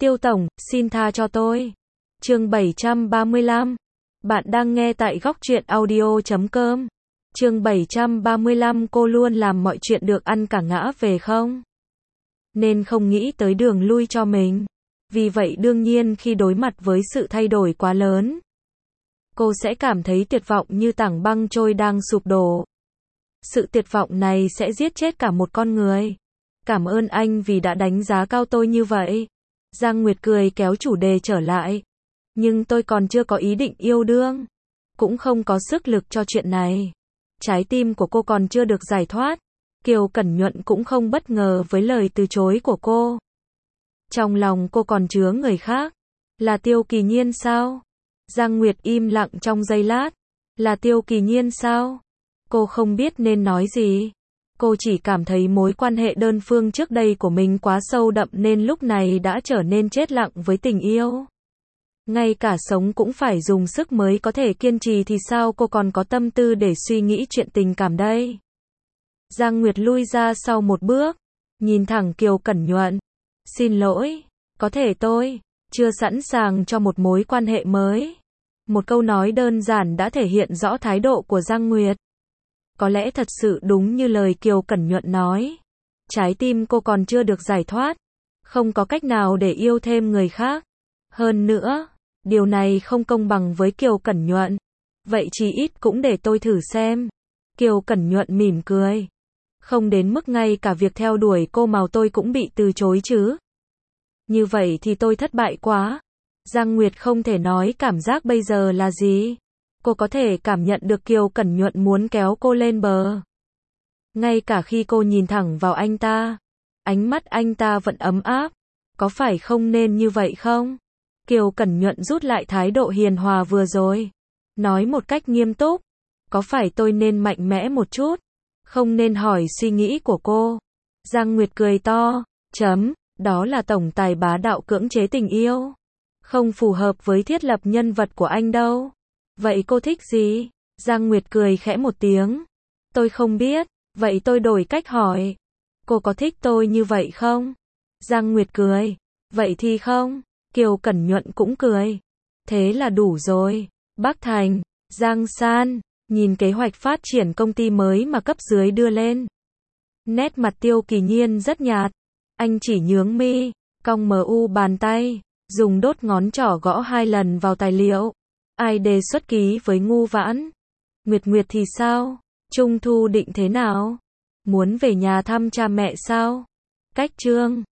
Tiêu tổng, xin tha cho tôi. Chương 735. Bạn đang nghe tại góc truyện audio.com. Chương 735. Cô luôn làm mọi chuyện được ăn cả ngã về không? Nên không nghĩ tới đường lui cho mình. Vì vậy đương nhiên khi đối mặt với sự thay đổi quá lớn, cô sẽ cảm thấy tuyệt vọng như tảng băng trôi đang sụp đổ. Sự tuyệt vọng này sẽ giết chết cả một con người. Cảm ơn anh vì đã đánh giá cao tôi như vậy. Giang Nguyệt cười kéo chủ đề trở lại. Nhưng tôi còn chưa có ý định yêu đương. Cũng không có sức lực cho chuyện này. Trái tim của cô còn chưa được giải thoát. Kiều Cẩn Nhuận cũng không bất ngờ với lời từ chối của cô. Trong lòng cô còn chứa người khác. Là Tiêu Kỳ Nhiên sao? Giang Nguyệt im lặng trong giây lát. Là Tiêu Kỳ Nhiên sao? Cô không biết nên nói gì. Cô chỉ cảm thấy mối quan hệ đơn phương trước đây của mình quá sâu đậm nên lúc này đã trở nên chết lặng với tình yêu. Ngay cả sống cũng phải dùng sức mới có thể kiên trì thì sao cô còn có tâm tư để suy nghĩ chuyện tình cảm đây? Giang Nguyệt lui ra sau một bước, nhìn thẳng Kiều Cẩn Nhuận. Xin lỗi, có thể tôi chưa sẵn sàng cho một mối quan hệ mới. Một câu nói đơn giản đã thể hiện rõ thái độ của Giang Nguyệt. Có lẽ thật sự đúng như lời Kiều Cẩn Nhuận nói. Trái tim cô còn chưa được giải thoát. Không có cách nào để yêu thêm người khác. Hơn nữa, điều này không công bằng với Kiều Cẩn Nhuận. Vậy chỉ ít cũng để tôi thử xem. Kiều Cẩn Nhuận mỉm cười. Không đến mức ngay cả việc theo đuổi cô mà tôi cũng bị từ chối chứ. Như vậy thì tôi thất bại quá. Giang Nguyệt không thể nói cảm giác bây giờ là gì. Cô có thể cảm nhận được Kiều Cẩn Nhuận muốn kéo cô lên bờ. Ngay cả khi cô nhìn thẳng vào anh ta, ánh mắt anh ta vẫn ấm áp. Có phải không nên như vậy không? Kiều Cẩn Nhuận rút lại thái độ hiền hòa vừa rồi. Nói một cách nghiêm túc. Có phải tôi nên mạnh mẽ một chút? Không nên hỏi suy nghĩ của cô. Giang Nguyệt cười to. Đó là tổng tài bá đạo cưỡng chế tình yêu. Không phù hợp với thiết lập nhân vật của anh đâu. Vậy cô thích gì? Giang Nguyệt cười khẽ một tiếng. Tôi không biết. Vậy tôi đổi cách hỏi. Cô có thích tôi như vậy không? Giang Nguyệt cười. Vậy thì không. Kiều Cẩn Nhuận cũng cười. Thế là đủ rồi. Bắc Thành, Giang San, nhìn kế hoạch phát triển công ty mới mà cấp dưới đưa lên. Nét mặt Tiêu Kỳ Nhiên rất nhạt. Anh chỉ nhướng mi, cong mu bàn tay, dùng đốt ngón trỏ gõ 2 lần vào tài liệu. Ai đề xuất ký với Ngu Vãn? Nguyệt Nguyệt thì sao? Trung thu định thế nào? Muốn về nhà thăm cha mẹ sao? Cách Trương